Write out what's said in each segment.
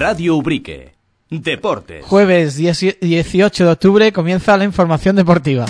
Radio Ubrique. Deportes. Jueves 18 de octubre comienza la información deportiva.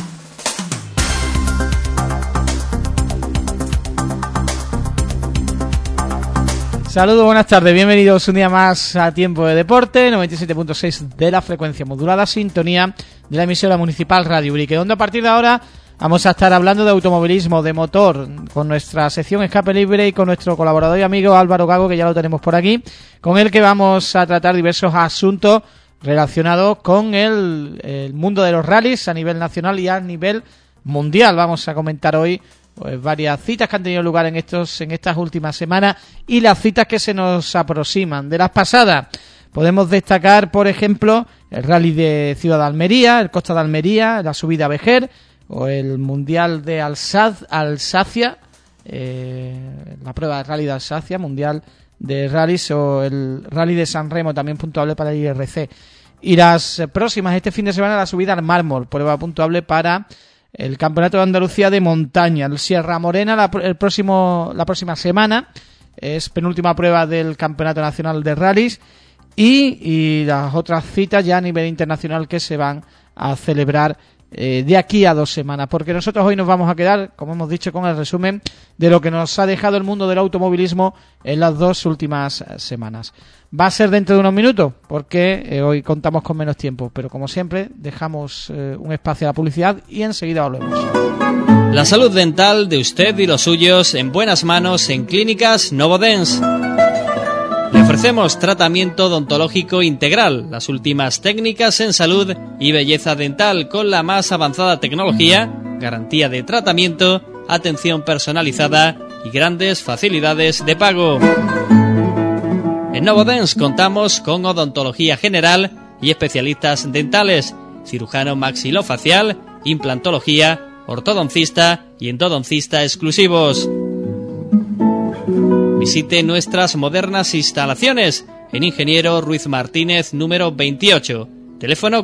Saludos, buenas tardes, bienvenidos un día más a Tiempo de Deporte, 97.6 de la frecuencia modulada, sintonía de la emisora municipal Radio Ubrique, donde a partir de ahora vamos a estar hablando de automovilismo, de motor, con nuestra sección Escape Libre y con nuestro colaborador y amigo Álvaro Gago, que ya lo tenemos por aquí, con el que vamos a tratar diversos asuntos relacionados con el mundo de los rallies a nivel nacional y a nivel mundial. Vamos a comentar hoy pues varias citas que han tenido lugar en estas últimas semanas y las citas que se nos aproximan. De las pasadas podemos destacar, por ejemplo, el rally de Ciudad de Almería, el Costa de Almería, la subida a Vejer, o el Mundial de Alsacia, la prueba de rally de Alsacia, Mundial de Rallys, o el rally de San Remo, también puntuable para el IRC. Y las próximas, este fin de semana, la subida al mármol, prueba puntuable para el Campeonato de Andalucía de Montaña. El Sierra Morena la próxima semana es penúltima prueba del Campeonato Nacional de Rallys y las otras citas ya a nivel internacional que se van a celebrar de aquí a 2 semanas, porque nosotros hoy nos vamos a quedar, como hemos dicho, con el resumen de lo que nos ha dejado el mundo del automovilismo en las 2 últimas semanas. Va a ser dentro de unos minutos, porque hoy contamos con menos tiempo, pero como siempre dejamos un espacio a la publicidad y enseguida volvemos. La salud dental de usted y los suyos en buenas manos en Clínicas Novodens. Le ofrecemos tratamiento odontológico integral, las últimas técnicas en salud y belleza dental con la más avanzada tecnología, garantía de tratamiento, atención personalizada y grandes facilidades de pago. En Novodens contamos con odontología general y especialistas dentales, cirujano maxilofacial, implantología, ortodoncista y endodoncista exclusivos. Visite nuestras modernas instalaciones en Ingeniero Ruiz Martínez número 28, teléfono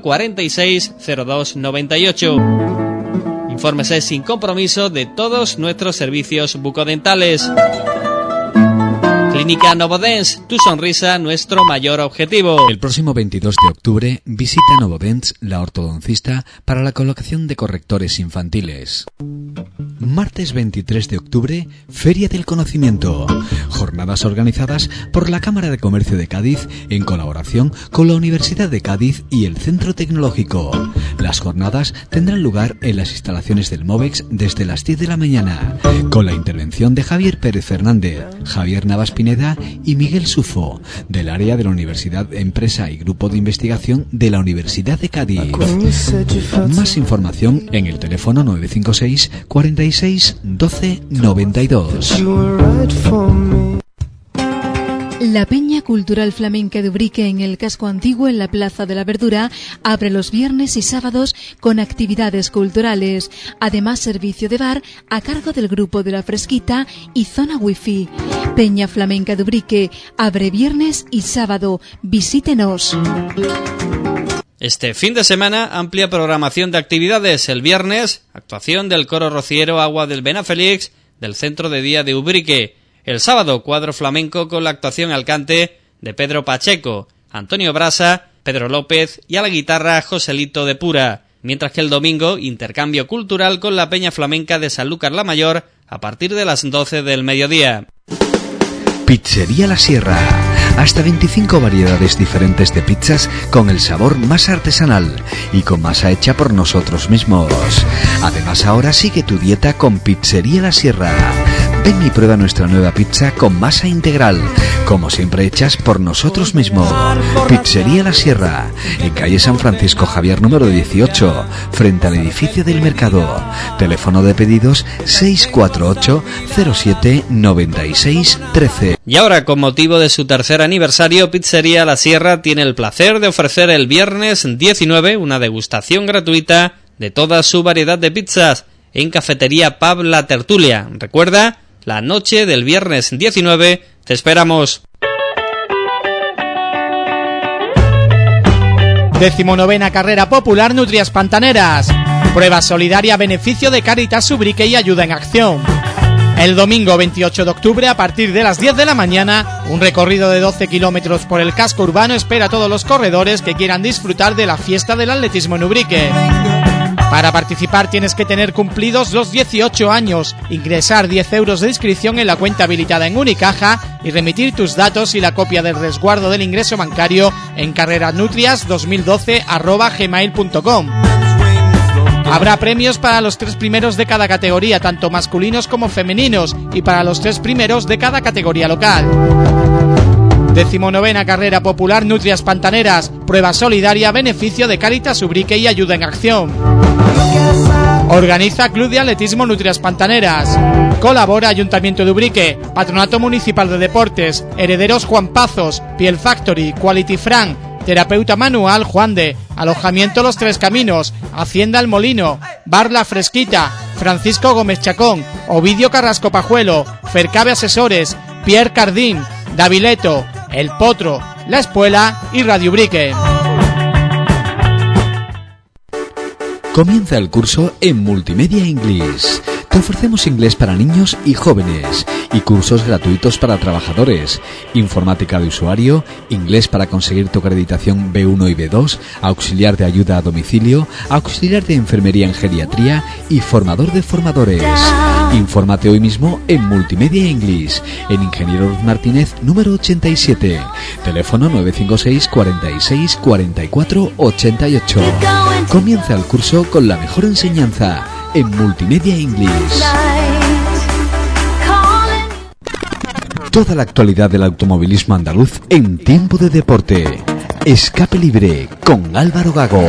460298. Infórmese sin compromiso de todos nuestros servicios bucodentales. Clínica Novodens, tu sonrisa, nuestro mayor objetivo. El próximo 22 de octubre visita Novodens, la ortodoncista, para la colocación de correctores infantiles. Martes 23 de octubre, Feria del Conocimiento. Jornadas organizadas por la Cámara de Comercio de Cádiz en colaboración con la Universidad de Cádiz y el Centro Tecnológico. Las jornadas tendrán lugar en las instalaciones del MOVEX desde las 10 de la mañana, con la intervención de Javier Pérez Fernández, Javier Navas Pineda y Miguel Sufo, del área de la Universidad Empresa y Grupo de Investigación de la Universidad de Cádiz. Más información en el teléfono 956 46 12 92. La Peña Cultural Flamenca de Ubrique en el casco antiguo en la Plaza de la Verdura abre los viernes y sábados con actividades culturales. Además, servicio de bar a cargo del Grupo de la Fresquita y zona wifi. Peña Flamenca de Ubrique abre viernes y sábado. Visítenos. Este fin de semana, amplia programación de actividades. El viernes, actuación del coro rociero Agua del Benafélix del Centro de Día de Ubrique. El sábado, cuadro flamenco con la actuación al cante de Pedro Pacheco, Antonio Brasa, Pedro López y a la guitarra Joselito de Pura. Mientras que el domingo, intercambio cultural con la Peña Flamenca de Sanlúcar la Mayor a partir de las 12 del mediodía. Pizzería La Sierra. Hasta 25 variedades diferentes de pizzas con el sabor más artesanal y con masa hecha por nosotros mismos. Además, ahora sigue tu dieta con Pizzería La Sierra. Ven y prueba nuestra nueva pizza con masa integral, como siempre hechas por nosotros mismos. Pizzería La Sierra, en calle San Francisco Javier número 18, frente al edificio del Mercado. Teléfono de pedidos 648 07 96 13. Y ahora, con motivo de su tercer aniversario, Pizzería La Sierra tiene el placer de ofrecer el viernes 19 una degustación gratuita de toda su variedad de pizzas en Cafetería Pub La Tertulia. Recuerda, la noche del viernes 19 te esperamos. 19ª Carrera Popular Nutrias Pantaneras. Prueba solidaria a beneficio de Cáritas Ubrique y Ayuda en Acción. El domingo 28 de octubre, a partir de las 10 de la mañana, un recorrido de 12 kilómetros por el casco urbano espera a todos los corredores que quieran disfrutar de la fiesta del atletismo en Ubrique. Para participar tienes que tener cumplidos los 18 años, ingresar 10 euros de inscripción en la cuenta habilitada en Unicaja y remitir tus datos y la copia del resguardo del ingreso bancario en carreranutrias2012@gmail.com. Habrá premios para los 3 primeros de cada categoría, tanto masculinos como femeninos, y para los 3 primeros de cada categoría local. 19ª Carrera Popular Nutrias Pantaneras, prueba solidaria a beneficio de Cáritas Ubrique y Ayuda en Acción. Organiza Club de Atletismo Nutrias Pantaneras. Colabora Ayuntamiento de Ubrique, Patronato Municipal de Deportes, Herederos Juan Pazos, Piel Factory, Quality Fran, Terapeuta Manual Juan de, Alojamiento Los Tres Caminos, Hacienda El Molino, Bar La Fresquita, Francisco Gómez Chacón, Ovidio Carrasco Pajuelo, Fercabe Asesores, Pierre Cardín, Davileto, El Potro, La Espuela y Radio Ubrique. Comienza el curso en Multimedia English. Te ofrecemos inglés para niños y jóvenes y cursos gratuitos para trabajadores, informática de usuario, inglés para conseguir tu acreditación B1 y B2, auxiliar de ayuda a domicilio, auxiliar de enfermería en geriatría y formador de formadores. Infórmate hoy mismo en Multimedia English, en Ingeniero Luz Martínez, número 87, teléfono 956 46 44 88. Comienza el curso con la mejor enseñanza en Multimedia English. Toda la actualidad del automovilismo andaluz en tiempo de deporte. Escape libre con Álvaro Gago.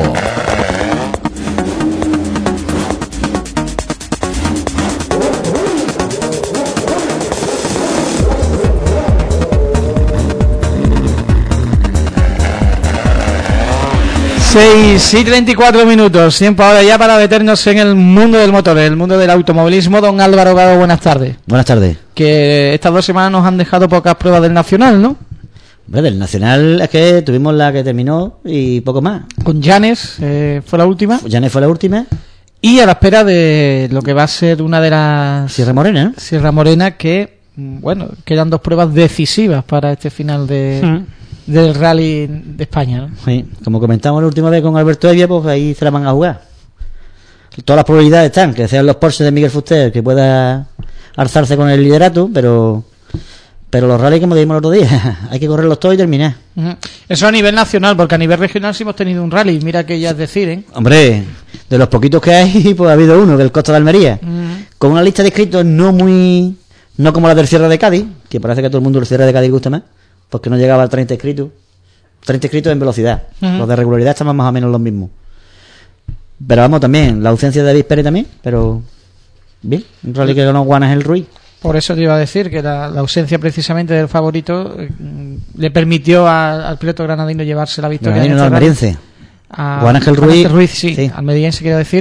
Seis y 34 minutos, tiempo ahora ya para meternos en el mundo del motor, el mundo del automovilismo. Don Álvaro Gago, buenas tardes. Buenas tardes. Que estas 2 semanas nos han dejado pocas pruebas del Nacional, ¿no? Bueno, del Nacional es que tuvimos la que terminó y poco más. Con Llanes fue la última. Llanes fue la última. Y a la espera de lo que va a ser una de las... Sierra Morena, ¿no? Sierra Morena, que, bueno, quedan 2 pruebas decisivas para este final del Rally de España, ¿no? Sí, como comentamos la última vez con Alberto Evia, pues ahí se la van a jugar. Todas las probabilidades están, que sean los Porsche de Miguel Fuster, que pueda alzarse con el liderato, pero los rallies, como dijimos el otro día, hay que correrlos todos y terminar. Eso a nivel nacional, porque a nivel regional sí hemos tenido un rally, mira que ya es decir, ¿eh? Hombre, de los poquitos que hay, pues ha habido uno, que es el Costa de Almería, con una lista de inscritos no como la del Sierra de Cádiz, que parece que a todo el mundo el Sierra de Cádiz gusta más, porque no llegaba al 30 inscritos. 30 inscritos en velocidad. Los de regularidad estaban más o menos los mismos. Pero vamos, también, la ausencia de David Pérez también, pero bien, un rally que ganó Juan Ángel Ruiz. Por eso te iba a decir que la ausencia precisamente del favorito le permitió al piloto granadino llevarse la victoria. Granadino, no, almeriense. Juan Ángel Ruiz, sí. Almeriense quiero decir.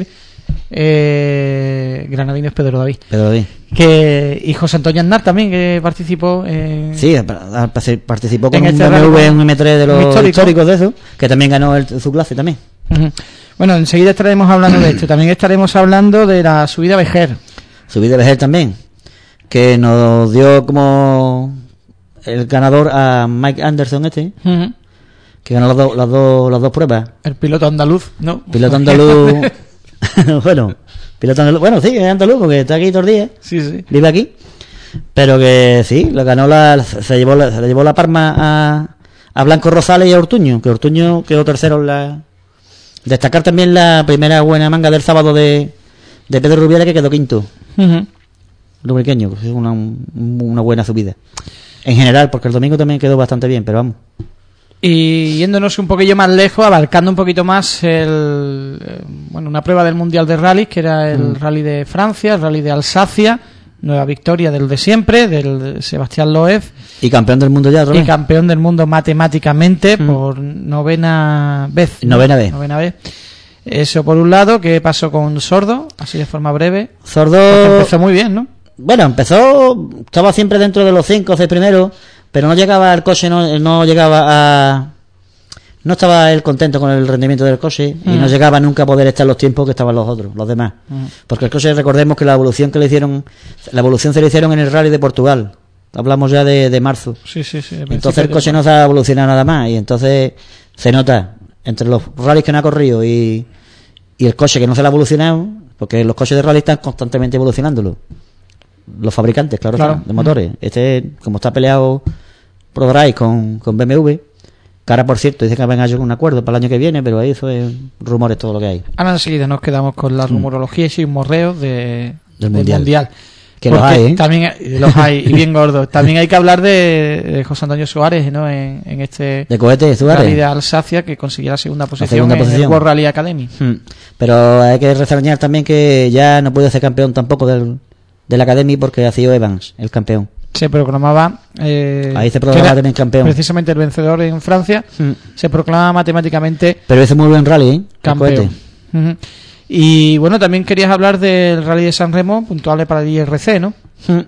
Granadino es Pedro David. Y José Antonio Aznar también, que participó participó con un BMW, un M3 de los históricos de eso, que también ganó su clase también. Bueno, enseguida estaremos hablando de esto. También estaremos hablando de la subida Vejer también, que nos dio como el ganador a Mike Anderson que ganó las dos pruebas. El piloto andaluz, ¿no? Piloto andaluz. Bueno, sí, es andaluz porque está aquí todos los días. Sí. Vive aquí. Pero que sí, lo ganó se llevó la palma a Blanco Rosales y a Ortuño, que Ortuño quedó tercero en la... Destacar también la primera buena manga del sábado de Pedro Rubiera, que quedó quinto. Lubriqueño, que es una buena subida. En general, porque el domingo también quedó bastante bien, pero vamos. Y yéndonos un poquillo más lejos, abarcando un poquito más una prueba del Mundial de Rallys, que era el Rally de Francia, el Rally de Alsacia, nueva victoria del de siempre, del Sebastián Loeb. Y campeón del mundo ya, Robin. Y campeón del mundo matemáticamente por novena vez. Novena vez. Eso por un lado. ¿Qué pasó con Sordo? Así de forma breve. Sordo... Porque empezó muy bien, ¿no? Bueno, estaba siempre dentro de los 5 o 6 primeros, pero no llegaba al coche, no llegaba no estaba él contento con el rendimiento del coche y no llegaba nunca a poder estar los tiempos que estaban los otros, los demás. Porque el coche, recordemos que la evolución se le hicieron en el Rally de Portugal. Hablamos ya de marzo. Sí. Entonces el coche no se ha evolucionado nada más y entonces se nota entre los rallies que no ha corrido y el coche que no se le ha evolucionado, porque los coches de rally están constantemente evolucionándolo. Los fabricantes, claro. De motores. Como está peleado ProDrive con BMW, que ahora, por cierto, dice que van a llegar a un acuerdo para el año que viene, pero ahí eso es rumores, todo lo que hay. Ahora enseguida nos quedamos con la rumorología y chismorreos del mundial. Que los hay, ¿eh? También los hay, y bien gordos. También hay que hablar de José Antonio Suárez, ¿no? En este de cohete Suárez, Rally de Alsacia, que consiguió la segunda posición en el World Rally Academy. Pero hay que reseñar también que ya no puede ser campeón tampoco del Academy, porque ha sido Evans el campeón. Se proclamaba ahí se proclamaba también campeón, precisamente el vencedor en Francia. Se proclama matemáticamente, pero ese muy buen rally, ¿eh? Campeón. Y bueno, también querías hablar del Rally de San Remo, puntuable para el IRC, ¿no?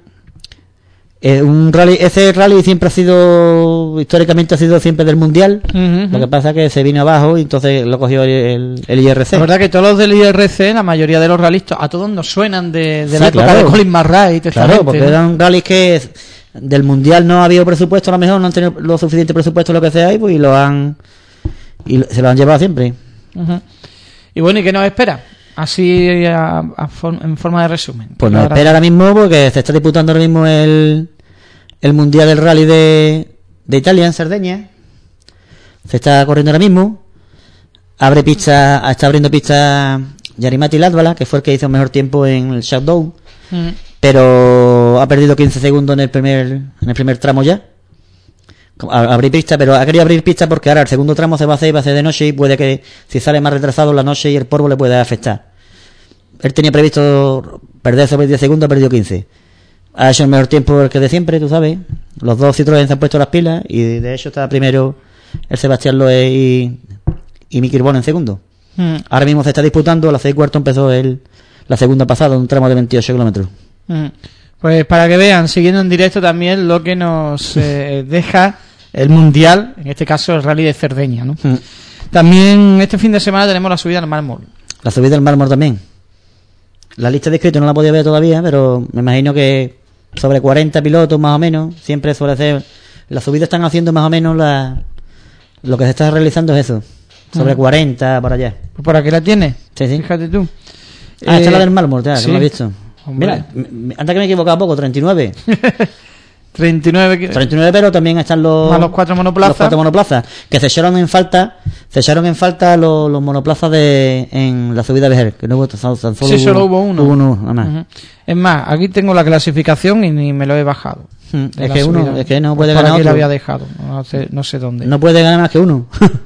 Ese rally siempre históricamente ha sido siempre del mundial. Lo que pasa es que se vino abajo y entonces lo cogió el IRC. La verdad que todos los del IRC, la mayoría de los rallies, a todos nos suenan de la época de Colin McRae. Claro, porque eran rallies que del mundial no ha habido presupuesto, a lo mejor no han tenido lo suficiente presupuesto, lo que sea, y pues se lo han llevado siempre. Y bueno, ¿y qué nos espera? Así en forma de resumen. Pues nos espera ahora mismo, porque se está disputando ahora mismo el Mundial del Rally de Italia en Cerdeña. Se está corriendo ahora mismo. Está abriendo pista Jari-Matti Latvala, que fue el que hizo mejor tiempo en el Shutdown, pero ha perdido 15 segundos en el primer tramo ya. Abrir pista, pero ha querido abrir pista porque ahora el segundo tramo va a ser de noche y puede que si sale más retrasado la noche y el polvo le puede afectar. Él tenía previsto perder sobre 10 segundos, ha perdido 15. Ha hecho el mejor tiempo el que de siempre, tú sabes. Los dos Citroën se han puesto las pilas y de hecho está primero el Sebastián Loeb y Miki Irbón en segundo. Ahora mismo se está disputando, a las 6:15 empezó la segunda pasada, un tramo de 28 kilómetros. Pues para que vean, siguiendo en directo también lo que nos deja el mundial, en este caso el Rally de Cerdeña, ¿no? También este fin de semana tenemos la subida al mármol. La subida al mármol también. La lista de inscritos no la podía ver todavía, pero me imagino que sobre 40 pilotos más o menos, siempre suele ser. Las subidas están haciendo más o menos lo que se está realizando es eso, sobre 40 para allá. Pues por aquí la tienes. Sí. Fíjate tú. Esta es la del mármol, ya, sí. que lo he visto. Hombre. Mira, antes que me he equivocado poco, 39. 39, pero también están los 4 monoplazas. Los 4 monoplazas que se echaron en falta los monoplazas en la subida de Bejer, que no hubo tan solo. Sí, solo hubo uno. Hubo uno, nada más. Es más, aquí tengo la clasificación y ni me lo he bajado. Es que no puede ganar otro. lo había dejado, no sé dónde. No puede ganar más que uno.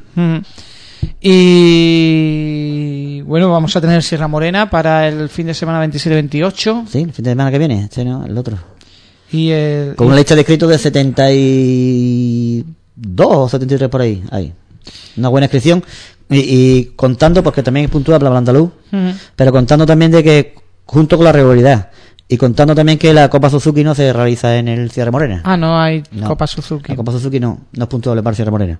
Y bueno, vamos a tener Sierra Morena para el fin de semana 27-28. Sí, el fin de semana que viene, no, el otro. Con una lista de inscritos de 72 o 73 por ahí. Una buena inscripción. Y contando, porque también es puntual para Andaluz, pero contando también de que, junto con la regularidad, y contando también que la Copa Suzuki no se realiza en el Sierra Morena. No hay Copa Suzuki. La Copa Suzuki no es puntuable para el Sierra Morena.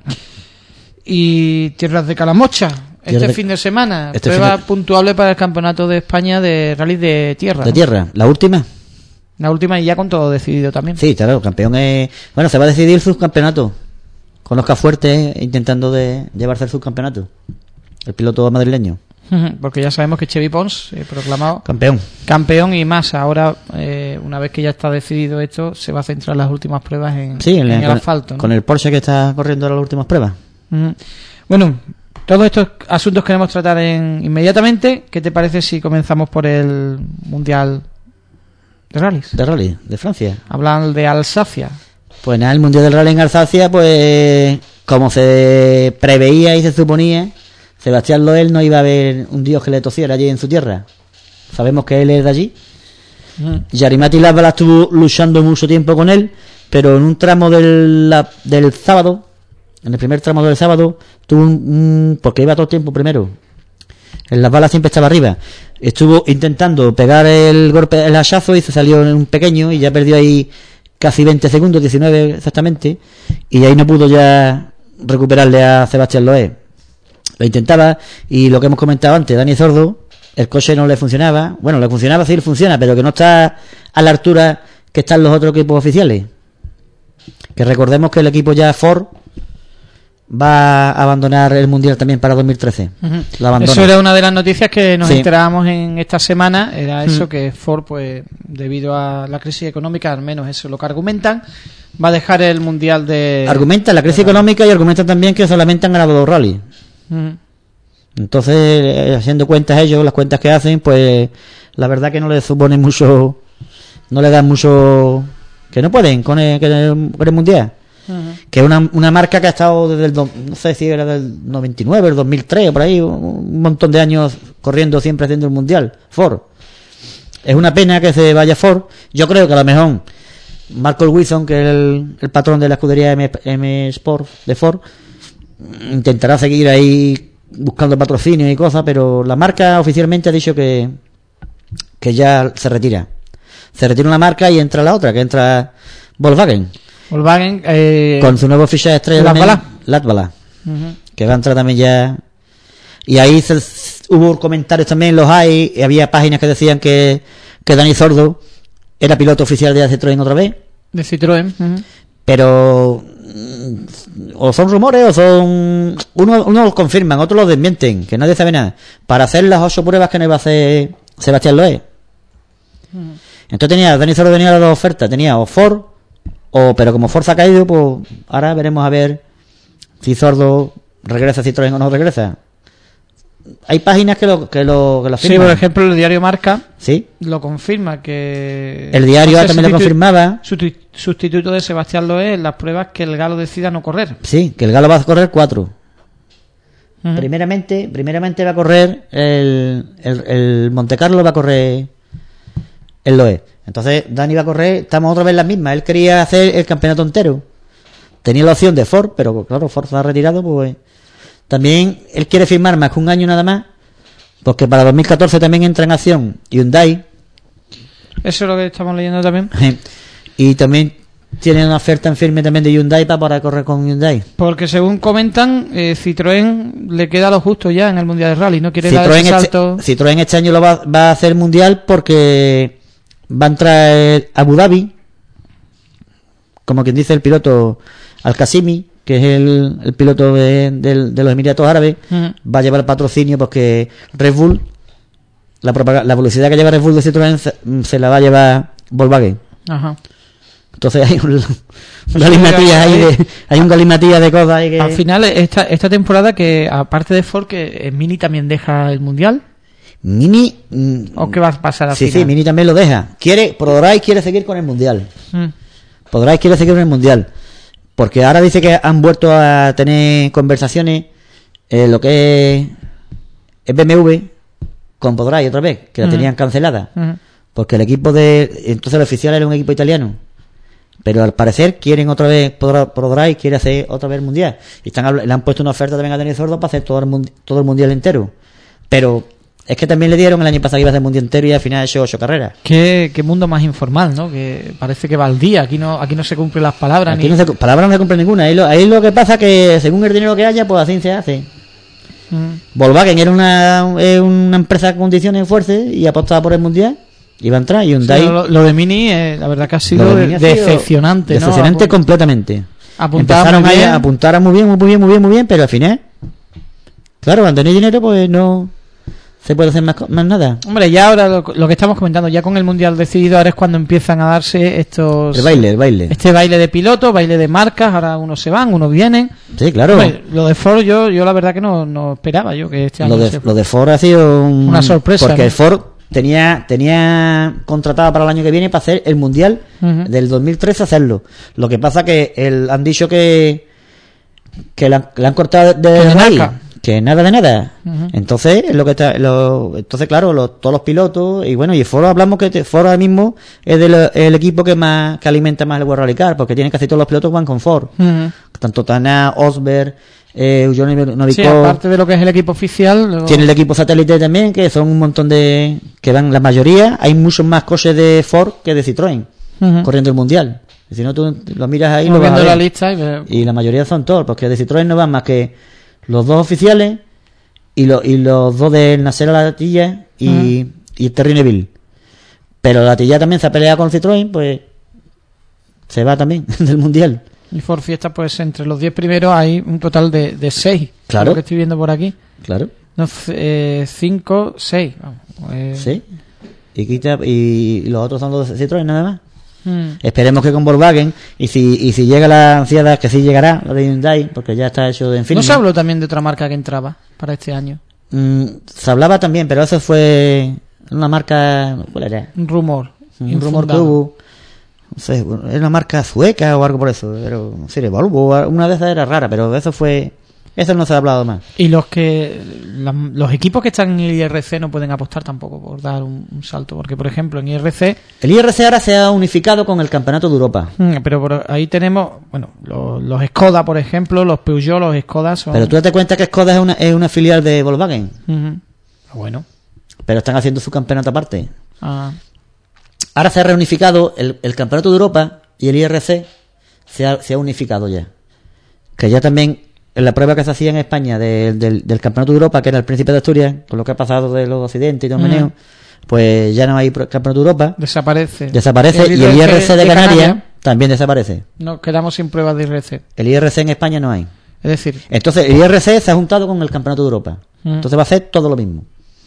Y Tierras de Calamocha, fin de semana, prueba puntuable para el Campeonato de España de Rally de Tierra. De tierra, la última y ya con todo decidido también. Sí, claro, el campeón es... Bueno, se va a decidir el subcampeonato. Con Oscar Fuerte intentando de llevarse el subcampeonato. El piloto madrileño. Porque ya sabemos que Chevy Pons proclamado campeón y más. Ahora, una vez que ya está decidido esto, se va a centrar en las últimas pruebas en el asfalto, ¿no? Con el Porsche que está corriendo las últimas pruebas. Bueno, todos estos asuntos queremos tratar inmediatamente. ¿Qué te parece si comenzamos por el Mundial de Rallys? De Rally, de Francia. Hablan de Alsacia. Pues nada, el Mundial del Rally en Alsacia, pues como se preveía y se suponía, Sebastián Loeb no iba a haber un dios que le tosiera allí en su tierra. Sabemos que él es de allí. Jari-Matti Latvala estuvo luchando mucho tiempo con él, pero en un tramo del sábado, en el primer tramo del sábado, tuvo porque iba todo el tiempo primero. En las balas siempre estaba arriba. Estuvo intentando pegar el golpe, el hachazo, y se salió en un pequeño y ya perdió ahí casi 20 segundos, 19 exactamente, y ahí no pudo ya recuperarle a Sebastián Loeb. Lo intentaba, y lo que hemos comentado antes, Dani Sordo, el coche no le funcionaba. Bueno, le funcionaba, sí le funciona, pero que no está a la altura que están los otros equipos oficiales. Que recordemos que el equipo ya Ford va a abandonar el Mundial también para 2013. Lo abandona. Eso era una de las noticias que nos enterábamos en esta semana, era eso, que Ford, pues debido a la crisis económica, al menos eso es lo que argumentan, va a dejar el Mundial de... Argumentan la crisis económica y argumentan también que solamente han ganado 2 rallies. Entonces, haciendo cuentas ellos, las cuentas que hacen, pues la verdad que no les supone mucho, no le dan mucho, que no pueden con el Mundial. Que es una marca que ha estado desde el no sé si era del 99, el 2003 o por ahí, un montón de años corriendo, siempre haciendo el Mundial Ford. Es una pena que se vaya Ford. Yo creo que a lo mejor Marco Wilson, que es el patrón de la escudería M Sport de Ford, intentará seguir ahí buscando patrocinio y cosas, pero la marca oficialmente ha dicho que ya se retira una marca y entra la otra, que entra Volkswagen, con su nuevo fichaje estrella Latvala, que va a entrar también ya. Y ahí hubo comentarios también, los hay, y había páginas que decían que Dani Sordo era piloto oficial de Citroën otra vez, de Citroën. Pero o son rumores o son unos los confirman, otros los desmienten, que nadie sabe nada, para hacer las 8 pruebas que no iba a hacer Sebastián Loeb. Entonces Dani Sordo tenía las 2 ofertas, tenía o Ford pero como Ford se ha caído, pues ahora veremos a ver si Sordo regresa a Citroën o no regresa. Hay páginas que lo afirman. Sí, por ejemplo, el diario Marca lo confirma, que el diario también lo confirmaba. Sustituto de Sebastián Loeb en las pruebas que el Galo decida no correr. Sí, que el Galo va a correr 4. Primeramente va a correr el Monte Carlo, va a correr el Loeb. Entonces Dani va a correr, estamos otra vez las mismas. Él quería hacer el campeonato entero. Tenía la opción de Ford, pero claro, Ford se ha retirado, pues también él quiere firmar más que un año nada más, porque para 2014 también entra en acción Hyundai. Eso es lo que estamos leyendo también. Y también tiene una oferta en firme también de Hyundai para correr con Hyundai. Porque según comentan, Citroën le queda lo justo ya en el Mundial de Rally, no quiere dar ese salto. Citroën este año lo va a hacer Mundial porque va a entrar Abu Dhabi, como quien dice el piloto Al-Qasimi, que es el piloto de los Emiratos Árabes. Va a llevar el patrocinio porque Red Bull, la publicidad que lleva Red Bull de Citroën se la va a llevar Volkswagen. Entonces hay un galimatías de cosas ahí que... Al final esta temporada, que aparte de Ford, que Mini también deja el Mundial. Mini ¿o qué va a pasar al final? Sí, Mini también lo deja. Prodrive quiere seguir con el Mundial. Prodrive quiere seguir con el Mundial, porque ahora dice que han vuelto a tener conversaciones lo que es BMW con Prodrive otra vez, que la tenían cancelada, porque el equipo entonces el oficial era un equipo italiano, pero al parecer quieren otra vez, Prodrive quiere hacer otra vez el Mundial, y le han puesto una oferta también a Dani Sordo para hacer todo el Mundial entero. Pero es que también le dieron el año pasado que iba a hacer el Mundial entero y al final ha hecho 8 carreras. Qué mundo más informal, ¿no? Que parece que va al día. Aquí no se cumplen las palabras. Palabras no se cumplen ninguna. Ahí lo que pasa que según el dinero que haya, pues así se hace. Volkswagen era una empresa con condiciones fuertes y apostaba por el Mundial. Iba a entrar y Hyundai. Sí, lo de Mini, la verdad que ha sido decepcionante, ¿no? Decepcionante completamente. Empezaron a apuntar muy bien, pero al final, claro, cuando no hay dinero, pues no se puede hacer más nada. Hombre, ya ahora lo que estamos comentando, ya con el Mundial decidido, ahora es cuando empiezan a darse estos... El baile. Este baile de pilotos, baile de marcas, ahora unos se van, unos vienen. Sí, claro. Hombre, lo de Ford yo la verdad que no esperaba yo que este año... Lo de Ford ha sido una sorpresa. Porque ¿no? el Ford tenía contratado para el año que viene para hacer el Mundial del 2013, hacerlo. Lo que pasa que han dicho que le han cortado de raíz. Que nada de nada. Entonces es lo que está entonces claro, todos los pilotos y bueno, y Ford hablamos que Ford ahora mismo es el equipo que alimenta más el World Rally Car, porque tienen casi todos los pilotos van con Ford. Tanto Tana, Osberg, Johnny Novikov. Sí, aparte de lo que es el equipo oficial, tiene el equipo satélite también, que son un montón de que van la mayoría. Hay muchos más coches de Ford que de Citroën corriendo el Mundial. Si no, tú lo miras ahí y Estamos lo vas a viendo ver. la lista Y la mayoría son todos, porque de Citroën no van más que los 2 oficiales y los 2 del Nasser Latilla y el Terry Neville. Pero la Latilla también se ha peleado con Citroën, pues se va también del Mundial. y Ford Fiesta, pues entre los 10 primeros hay un total de 6. Claro. Lo que estoy viendo por aquí. Claro. No, 5, 6. Sí. Y los otros son los de Citroën nada más. Mm. Esperemos que con Volkswagen, y si llega la ansiada, que sí llegará, la de Hyundai, porque ya está hecho de ¿No Infiniti. se habló también de otra marca que entraba para este año? Se hablaba también, pero eso fue una marca, ¿cuál era? Un rumor. Un rumor que infundado. hubo, no sé, era una marca sueca o algo por eso, pero no sé, Volvo, una de esas era rara, pero eso no se ha hablado más. Y los equipos que están en el IRC no pueden apostar tampoco por dar un salto, porque por ejemplo en IRC, El IRC ahora se ha unificado con el Campeonato de Europa. pero por ahí tenemos, bueno, los Skoda, por ejemplo, los Peugeot, los Skoda son... Pero tú date cuenta que Skoda es una filial de Volkswagen, Ujú. Bueno. pero están haciendo su campeonato aparte. Ah, Ahora se ha reunificado el Campeonato de Europa y el IRC se ha unificado ya. Que ya también en la prueba que se hacía en España del Campeonato de Europa, que era el Príncipe de Asturias, con lo que ha pasado de los accidentes y todo el meneo, pues ya no hay Campeonato de Europa, desaparece. desaparece, y el IRC de Canarias también desaparece. Nos quedamos sin pruebas de IRC. El IRC en España no hay. Es decir, Entonces el IRC se ha juntado con el Campeonato de Europa. Entonces va a hacer todo lo mismo.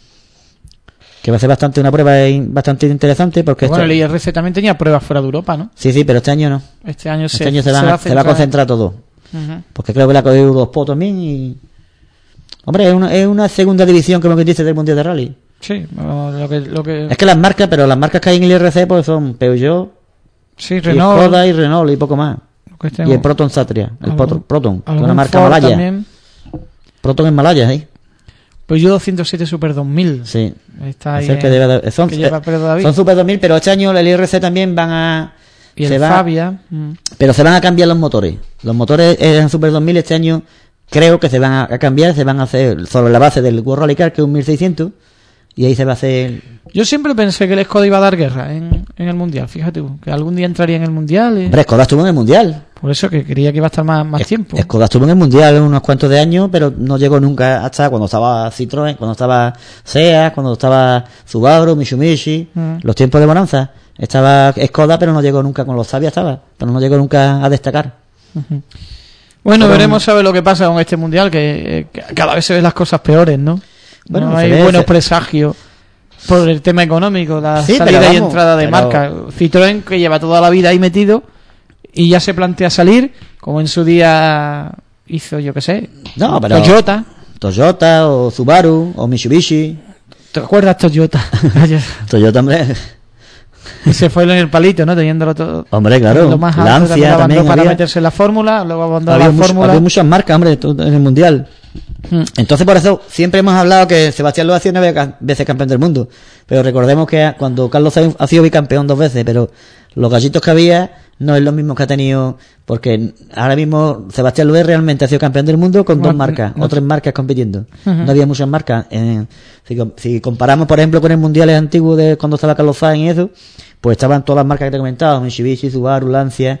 Que va a ser una prueba bastante interesante porque bueno, el IRC también tenía pruebas fuera de Europa, ¿no? Sí, pero este año no. Este año Este año se va a centrar- concentrar todo. Ujú. Porque creo que le ha cogido 2 potos también y... Hombre, es una segunda división, como que dice, del Mundial de Rally. Sí, lo que Es que las marcas que hay en el IRC pues son Peugeot, sí, y Renault, Skoda y Renault y poco más. lo que Y tenemos. el Proton Satria, el Algún- Proton, que es algún una marca Ford malaya. también. Proton en Malaya, ¿sí? Peugeot 207 Super 2000. Sí. Está ahí. Es el que debe de- son, que lleva Pedro David. son Super 2000, pero este año el IRC también van a... Y se el va- Fabia. Pero se van a cambiar los motores. Los motores en Super 2000 este año creo que se van a cambiar, se van a hacer sobre la base del World Rally Car, que es un 1600, y ahí se va a hacer... Yo siempre pensé que el Skoda iba a dar guerra en el Mundial. Fíjate tú, que algún día entraría en el Mundial. Hombre, Skoda estuvo en el Mundial. Por eso que quería que iba a estar más tiempo. Skoda estuvo en el Mundial unos cuantos de años, pero no llegó nunca hasta cuando estaba Citroën, cuando estaba Seat, cuando estaba Subaru, Mitsubishi, los tiempos de bonanza. Estaba Skoda, pero no llegó nunca con los Fabia, pero no llegó nunca a destacar. Bueno, Pero- veremos a ver lo que pasa con este Mundial, que cada vez se ven las cosas peores, ¿no? Bueno, no se hay ve- buenos presagios por el tema económico, la Sí, salida pero y vamos, entrada de pero- marca. Citroën, que lleva toda la vida ahí metido y ya se plantea salir, como en su día hizo, yo qué sé, No, pero... Toyota o Subaru o Mitsubishi. ¿Te acuerdas Toyota? Toyota, hombre. Y se fue en el palito, ¿no? Teniéndolo todo. Hombre, claro. Lo más alto, Lancia lo abandonó también para había. meterse en la fórmula, luego abandonó Había, la fórmula. había muchas marcas, hombre, en el Mundial. Mm. Entonces, por eso, siempre hemos hablado que Sebastián Loeb ha sido 9 veces campeón del mundo. Pero recordemos que cuando Carlos Sainz ha sido bicampeón 2 veces, pero los gallitos que había no es lo mismo que ha tenido, porque ahora mismo Sebastián Loeb realmente ha sido campeón del mundo con 2 marcas, o 3 marcas compitiendo. No había muchas marcas. Si comparamos, por ejemplo, con el Mundial antiguo de cuando estaba Carlos Sainz y eso, pues estaban todas las marcas que te he comentado, Mitsubishi, Subaru, Lancia,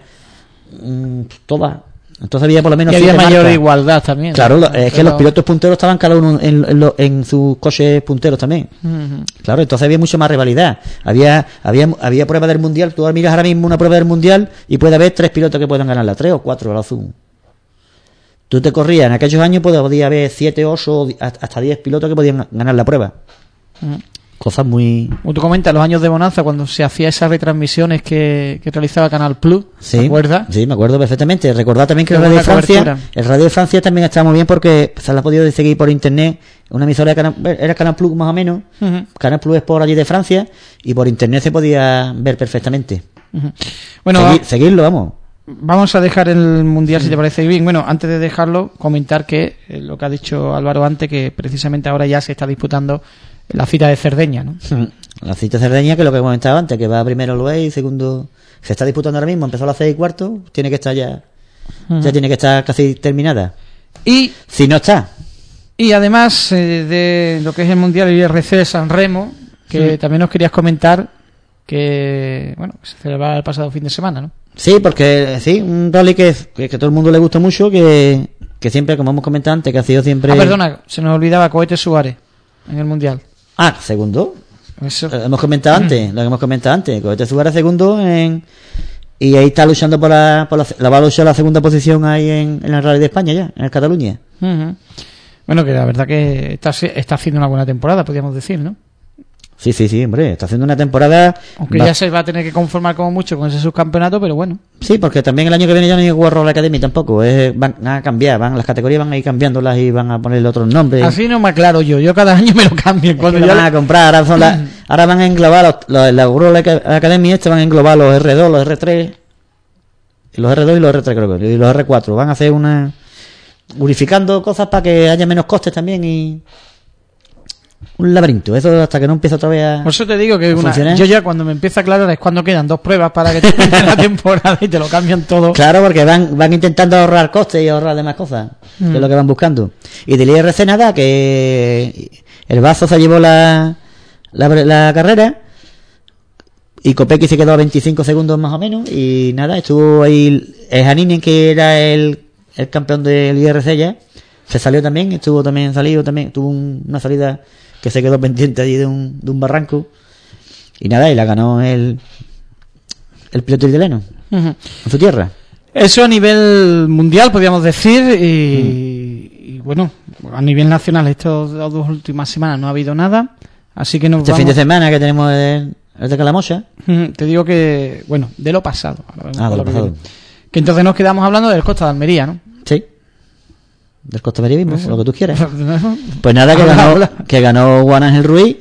todas. Entonces había por lo menos Y había 7 mayor marcas. igualdad también. Claro, ¿no? es que Pero- los pilotos punteros estaban cada uno en sus coches punteros también. Ujú. Claro, entonces había mucha más rivalidad. Había pruebas del Mundial. Tú miras ahora mismo una prueba del Mundial y puede haber 3 pilotos que puedan ganarla, 3 o 4 a la Zoom. Tú te corrías, en aquellos años podía haber 7, 8, hasta 10 pilotos que podían ganar la prueba. Ujú. Cosas muy... Como tú comentas, los años de bonanza, cuando se hacía esas retransmisiones que realizaba Canal Plus, Sí, ¿te acuerdas? Sí, me acuerdo perfectamente. Recordad también que Qué el Radio de buena Francia, cobertura. el Radio de Francia también está muy bien porque se la ha podido seguir por internet. Una emisora de Canal, era Canal Plus más o menos. Ujú. Canal Plus es por allí de Francia y por internet se podía ver perfectamente. Ujú. Bueno, Seguirlo, vamos. vamos a dejar el Mundial, si te parece bien. Bueno, antes de dejarlo, comentar que lo que ha dicho Álvaro antes, que precisamente ahora ya se está disputando la cita de Cerdeña, ¿no? La cita Cerdeña, que es lo que comentaba antes, que va primero Loeb y segundo... Se está disputando ahora mismo, empezó a las 6:15, tiene que estar ya... Ya tiene que estar casi terminada. Y Si no está... Y además de lo que es el Mundial el IRC de San Remo, que también nos querías comentar que, bueno, se celebraba el pasado fin de semana, ¿no? Sí, porque sí, un rally que todo el mundo le gusta mucho, que siempre, como hemos comentado antes, que ha sido siempre... Perdona, se nos olvidaba Cohete Suárez en el Mundial. Segundo. Eso. Lo que hemos comentado antes, Cohete Suárez segundo y ahí está luchando va a luchar la segunda posición ahí en el Rally de España ya, en el Cataluña. Uh-huh. Bueno, que la verdad que está haciendo una buena temporada, podríamos decir, ¿no? Sí, hombre, está haciendo una temporada... Aunque ya se va a tener que conformar como mucho con ese subcampeonato, pero bueno. Sí, porque también el año que viene ya no hay World Roll Academy tampoco, van a cambiar, las categorías van a ir cambiándolas y van a ponerle otros nombres. Así no me aclaro yo cada año me lo cambio. Cuando ya van a comprar, ahora van a englobar la World Academy, van a englobar los R2, los R3, los R2 y los R3 creo que, y los R4, van a hacer unificando cosas para que haya menos costes también y... Un laberinto, eso hasta que no empieza otra vez a... Por eso te digo que yo ya cuando me empieza a aclarar es cuando quedan 2 pruebas para que te termine la temporada y te lo cambian todo. Claro, porque van intentando ahorrar costes y ahorrar demás cosas, que es lo que van buscando. Y del IRC nada, que el Bazo se llevó la carrera y Kopecky se quedó a 25 segundos más o menos y nada, estuvo ahí el Janinen, que era el campeón del IRC ya, se salió también, tuvo una salida que se quedó pendiente allí de un barranco y nada, y la ganó el piloto italiano en su tierra. Eso a nivel mundial podríamos decir y bueno, a nivel nacional estas 2 últimas semanas no ha habido nada, así que fin de semana que tenemos el de Calamocha. Te digo que, bueno, de lo pasado. De lo pasado. Que entonces nos quedamos hablando del Costa de Almería, ¿no? Sí. Del Costa de Almería mismo, lo que tú quieras. Pues nada, que ganó Juan Ángel Ruiz,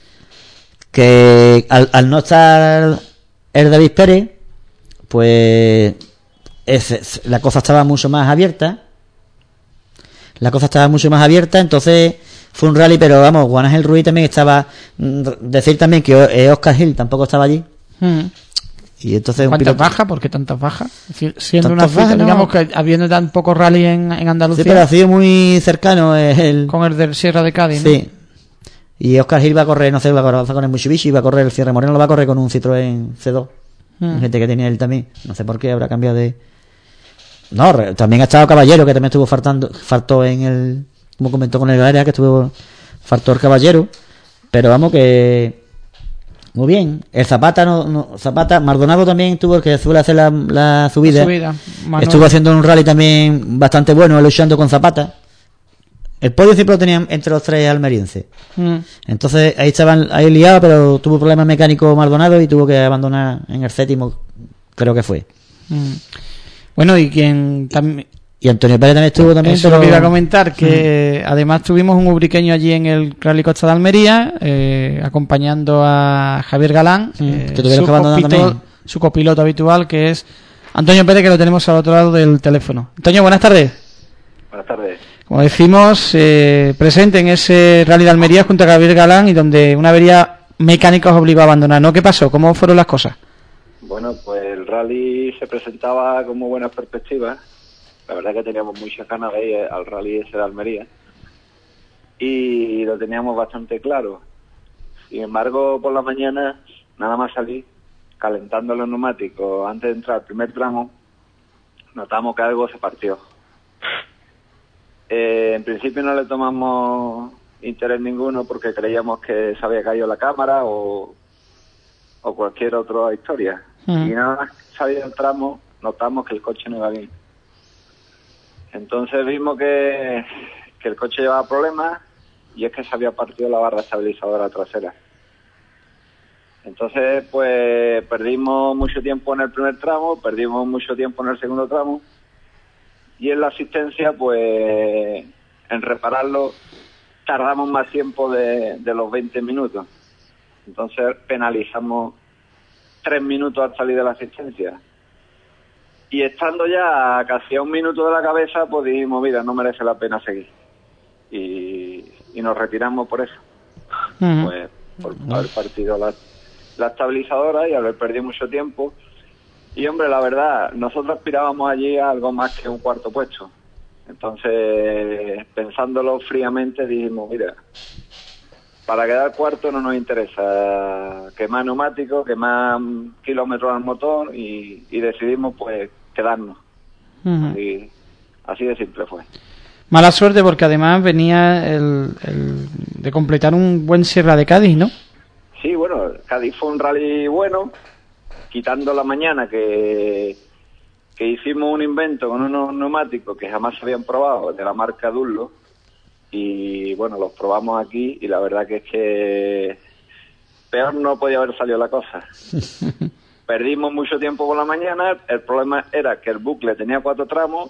que al no estar el David Pérez, pues la cosa estaba mucho más abierta. Entonces fue un rally, pero vamos, Juan Ángel Ruiz también estaba... Decir también que Oscar Gil tampoco estaba allí. Y entonces ¿cuántas bajas? ¿Por qué tantas bajas? Es decir, siendo una cita, digamos que habiendo tan poco rally en Andalucía. Sí, pero ha sido muy cercano con el del Sierra de Cádiz, ¿no? Sí. Y Oscar Gil va a correr, va a correr con el Mitsubishi, va a correr el Sierra Moreno, lo va a correr con un Citroën C2. Gente que tenía él también. No sé por qué habrá cambiado de... No, también ha estado Caballero, que también faltó en el... Como comentó con el Galera, que faltó el Caballero. Pero vamos que... Muy bien. El Zapata Maldonado también tuvo, que suele hacer la subida. Estuvo haciendo un rally también bastante bueno, luchando con Zapata. El podio siempre lo tenían entre los 3 almerienses. Entonces ahí estaban liados, pero tuvo problemas mecánicos Maldonado y tuvo que abandonar en el 7º, creo que fue. Bueno, y quien también... Y Antonio Pérez también estuvo también. Eso lo que iba a comentar, que además tuvimos un ubriqueño allí en el Rally Costa de Almería, acompañando a Javier Galán, que tuvieron que abandonar también. Su copiloto habitual, que es Antonio Pérez, que lo tenemos al otro lado del teléfono. Antonio, buenas tardes. Buenas tardes. Como decimos, presente en ese Rally de Almería junto a Javier Galán y donde una avería mecánica os obligó a abandonar, ¿no? ¿Qué pasó? ¿Cómo fueron las cosas? Bueno, pues el rally se presentaba con muy buenas perspectivas. La verdad que teníamos muchas ganas de ir al rally ese de Almería y lo teníamos bastante claro. Sin embargo, por la mañana, nada más salir, calentando los neumáticos antes de entrar al primer tramo, notamos que algo se partió. En principio no le tomamos interés ninguno porque creíamos que se había caído la cámara o cualquier otra historia. Y nada más salido el tramo, notamos que el coche no iba bien. Entonces vimos que el coche llevaba problemas y es que se había partido la barra estabilizadora trasera. Entonces, pues perdimos mucho tiempo en el primer tramo, perdimos mucho tiempo en el segundo tramo y en la asistencia, pues en repararlo tardamos más tiempo de los 20 minutos. Entonces penalizamos 3 minutos al salir de la asistencia. Y estando ya casi a 1 minuto de la cabeza, pues dijimos, mira, no merece la pena seguir. Y nos retiramos por eso. Pues por haber partido la estabilizadora y haber perdido mucho tiempo. Y hombre, la verdad, nosotros aspirábamos allí a algo más que un cuarto puesto. Entonces, pensándolo fríamente, dijimos, mira, para quedar cuarto no nos interesa quemar neumáticos, quemar kilómetros al motor y decidimos pues quedarnos. Así de simple fue. Mala suerte porque además venía el de completar un buen Sierra de Cádiz, ¿no? Sí, bueno, Cádiz fue un rally bueno, quitando la mañana que hicimos un invento con unos neumáticos que jamás se habían probado, de la marca Dunlop, y bueno, los probamos aquí y la verdad que es que peor no podía haber salido la cosa. Perdimos mucho tiempo por la mañana, el problema era que el bucle tenía 4 tramos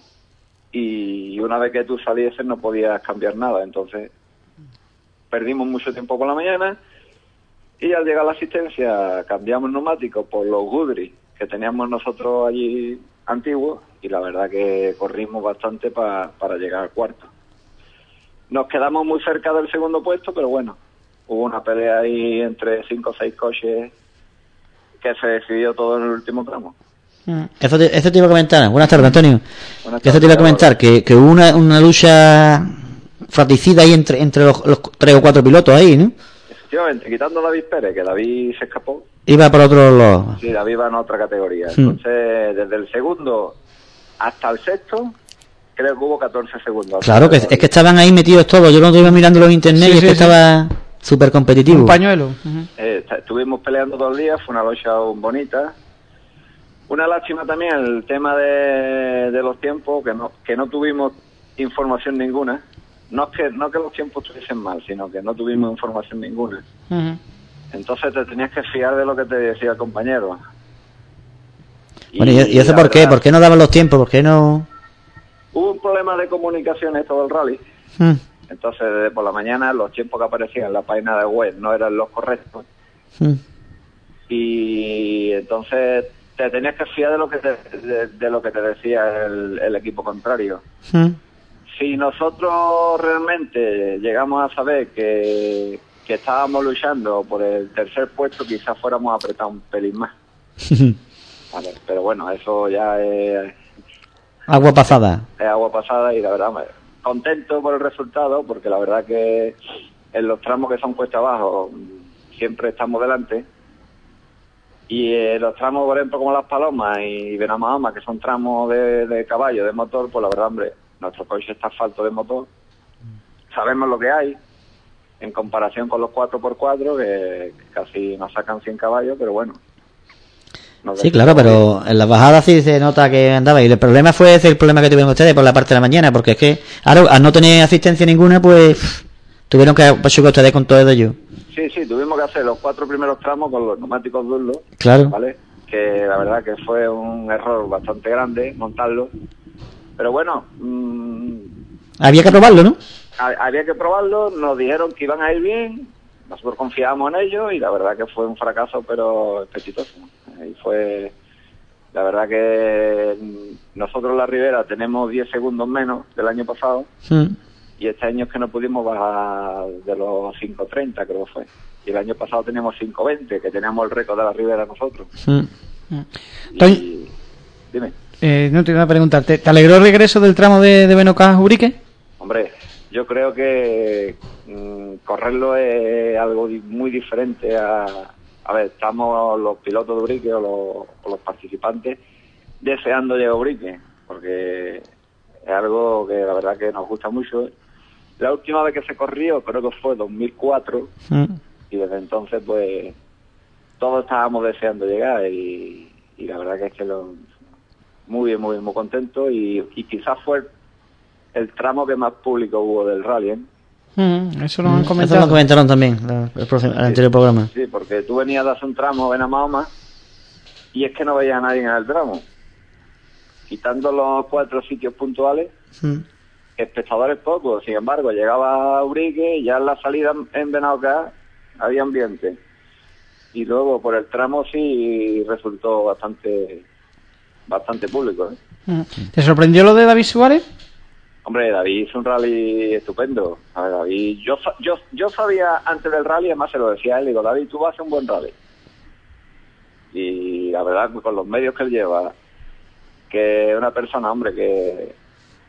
y una vez que tú salieses no podías cambiar nada, entonces perdimos mucho tiempo por la mañana y al llegar a la asistencia cambiamos neumáticos por los Goodrich que teníamos nosotros allí antiguos y la verdad que corrimos bastante para llegar al cuarto. Nos quedamos muy cerca del segundo puesto, pero bueno, hubo una pelea ahí entre 5 o 6 coches que se decidió todo en el último tramo. Eso te iba a comentar. Buenas tardes, Antonio. Buenas Eso te iba a comentar, que hubo una lucha fratricida ahí entre los 3 o 4 pilotos ahí, ¿no? Efectivamente, quitando a David Pérez, que David se escapó. Iba por otro lado. Sí, David va en otra categoría. Entonces, desde el segundo hasta el sexto, creo que hubo 14 segundos. Claro, que es que estaban ahí metidos todos. Yo lo iba mirando en internet y es que estaba súper competitivo. Un pañuelo. Estuvimos peleando todo el día, fue una lucha bonita. Una lástima también el tema de los tiempos, que no tuvimos información ninguna. No que los tiempos estuviesen mal, sino que no tuvimos información ninguna. Entonces te tenías que fiar de lo que te decía el compañero. Bueno, ¿y eso por qué? ¿Por qué no daban los tiempos? ¿Por qué no...? Hubo un problema de comunicaciones todo el rally. Entonces, desde por la mañana, los tiempos que aparecían en la página de web no eran los correctos. Y entonces te tenías que fiar de lo que te decía el equipo contrario. Si nosotros realmente llegamos a saber que estábamos luchando por el tercer puesto, quizás fuéramos a apretar un pelín más. Vale, pero bueno, eso ya es... Agua pasada. Es agua pasada y la verdad, contento por el resultado, porque la verdad que en los tramos que son cuesta abajo siempre estamos delante. Y los tramos, por ejemplo, como Las Palomas y Benamahoma, que son tramos de caballo, de motor, pues la verdad, hombre, nuestro coche está falto de motor. Sabemos lo que hay, en comparación con los 4x4, que casi nos sacan 100 caballos, pero bueno. Sí, claro, pero en las bajadas sí se nota que andaba. Y el problema fue ese, el problema que tuvieron ustedes por la parte de la mañana, porque es que ahora, al no tener asistencia ninguna, pues tuvieron que pasar ustedes con todo ello. Sí, tuvimos que hacer los 4 primeros tramos con los neumáticos Dunlop, claro, ¿vale? Que la verdad que fue un error bastante grande montarlo, pero bueno, había que probarlo, ¿no? Había que probarlo, nos dijeron que iban a ir bien, nosotros confiábamos en ellos y la verdad que fue un fracaso, pero exitoso. Y fue, la verdad que nosotros en la Ribera tenemos 10 segundos menos del año pasado. Y este año es que no pudimos bajar de los 5.30, creo que fue. Y el año pasado teníamos 5.20, que teníamos el récord de la Ribera nosotros. Dime. No te iba a preguntarte, ¿te alegró el regreso del tramo de Benocas a Ubrique? Hombre, yo creo que correrlo es algo muy diferente a ver, estamos los pilotos de Ubrique o los participantes deseando llegar a Ubrique, porque es algo que la verdad que nos gusta mucho. La última vez que se corrió creo que fue 2004 y desde entonces pues todos estábamos deseando llegar y la verdad que es que muy contento y quizás fue el tramo que más público hubo del rally, ¿eh? Eso nos han comentado. Eso lo comentaron también el anterior programa. Sí, porque tú venías de hacer un tramo a Benamahoma y es que no veía a nadie en el tramo. Quitando los 4 sitios puntuales, espectadores pocos. Sin embargo, llegaba a Ubrique y ya en la salida en Benauca había ambiente. Y luego por el tramo sí resultó bastante público, ¿eh? ¿Te sorprendió lo de David Suárez? Hombre, David hizo un rally estupendo. A ver, David, yo sabía antes del rally, además se lo decía a él, digo, David, tú vas a hacer un buen rally. Y la verdad, con los medios que él lleva, que una persona, hombre, que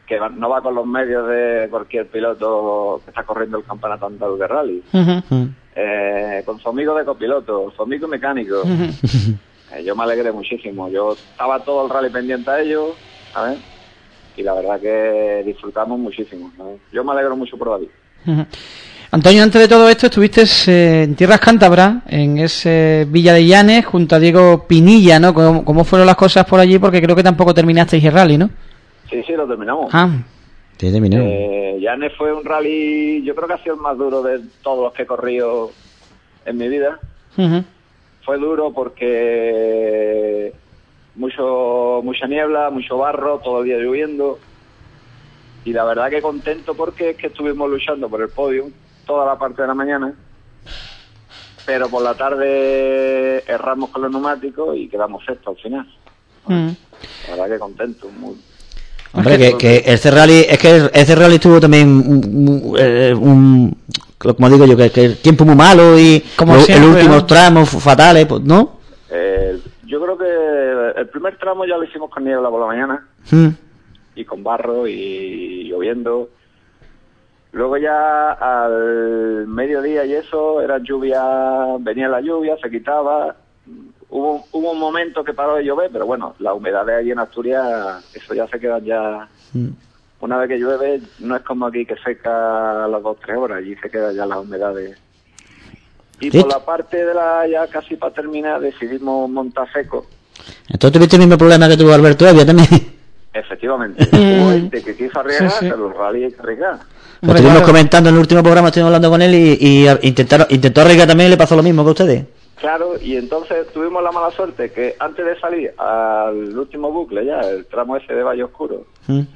que no va con los medios de cualquier piloto que está corriendo el campeonato andaluz de rally. Con su amigo de copiloto, su amigo mecánico. Yo me alegré muchísimo. Yo estaba todo el rally pendiente a ellos, ¿sabes? Y la verdad que disfrutamos muchísimo, ¿sabes? Yo me alegro mucho por David. Antonio, antes de todo esto estuviste en Tierras Cántabras, en ese Villa de Llanes, junto a Diego Pinilla, ¿no? ¿Cómo fueron las cosas por allí? Porque creo que tampoco terminasteis el rally, ¿no? Sí, lo terminamos. Sí, terminamos. Llanes fue un rally, yo creo que ha sido el más duro de todos los que he corrido en mi vida. Fue duro porque mucha niebla, mucho barro, todo el día lloviendo. Y la verdad que contento porque es que estuvimos luchando por el podio toda la parte de la mañana. Pero por la tarde erramos con los neumáticos y quedamos sextos al final. La verdad que contento, muy. Hombre, que ese rally, es que ese rally estuvo también como digo yo, que el tiempo muy malo y como siempre, el último tramo fatales, pues, ¿no? Yo creo que el primer tramo ya lo hicimos con niebla por la mañana y con barro y lloviendo. Luego ya al mediodía y eso, era lluvia, venía la lluvia, se quitaba. Hubo un momento que paró de llover, pero bueno, la humedad de ahí en Asturias, eso ya se queda ya. Una vez que llueve, no es como aquí que seca a las 2-3 horas, allí se quedan ya las humedades. Y por la parte de ya casi para terminar, decidimos montar seco. Entonces tuviste el mismo problema que tuvo Alberto Evia también. Efectivamente, hubo gente que quiso arriesgar, pero el rally hay que arriesgar. Lo estuvimos comentando en el último programa, estuvimos hablando con él y intentó arriesgar también y le pasó lo mismo que a ustedes. Claro, y entonces tuvimos la mala suerte que antes de salir al último bucle ya, el tramo ese de Valle Oscuro,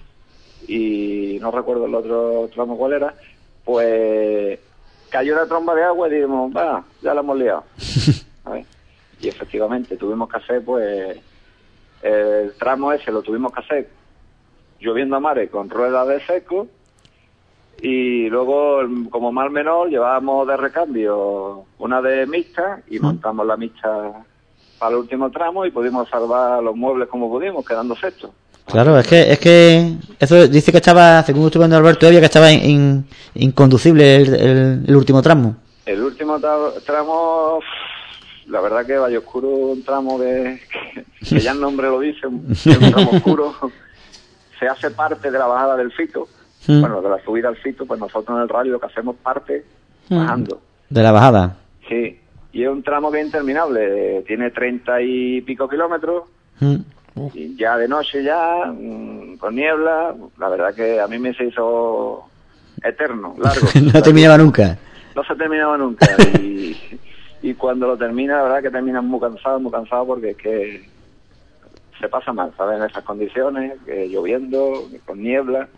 y no recuerdo el otro tramo cuál era, pues cayó una tromba de agua y dijimos, ya la hemos liado. A ver. Y efectivamente tuvimos que hacer, pues, el tramo ese lo tuvimos que hacer lloviendo a mares con ruedas de seco, y luego como mal menor llevábamos de recambio una de mixta y montamos la mixta para el último tramo y pudimos salvar los muebles como pudimos, quedando sextos. Claro, es que eso dice que estaba, según estuve viendo Alberto Evia, que estaba inconducible el último tramo. El último tramo, la verdad que Valle Oscuro, un tramo que ya el nombre lo dice, es un tramo oscuro, se hace parte de la bajada del Fito. Bueno, de la subida al Fito, pues nosotros en el rally lo que hacemos parte bajando. ¿De la bajada? Sí, y es un tramo que es interminable, tiene 30 y pico kilómetros, y ya de noche ya, con niebla, la verdad que a mí me se hizo eterno, largo. No terminaba nunca. No se terminaba nunca, y cuando lo termina, la verdad que terminas muy cansado, porque es que se pasa mal, ¿sabes? En esas condiciones, lloviendo, con niebla.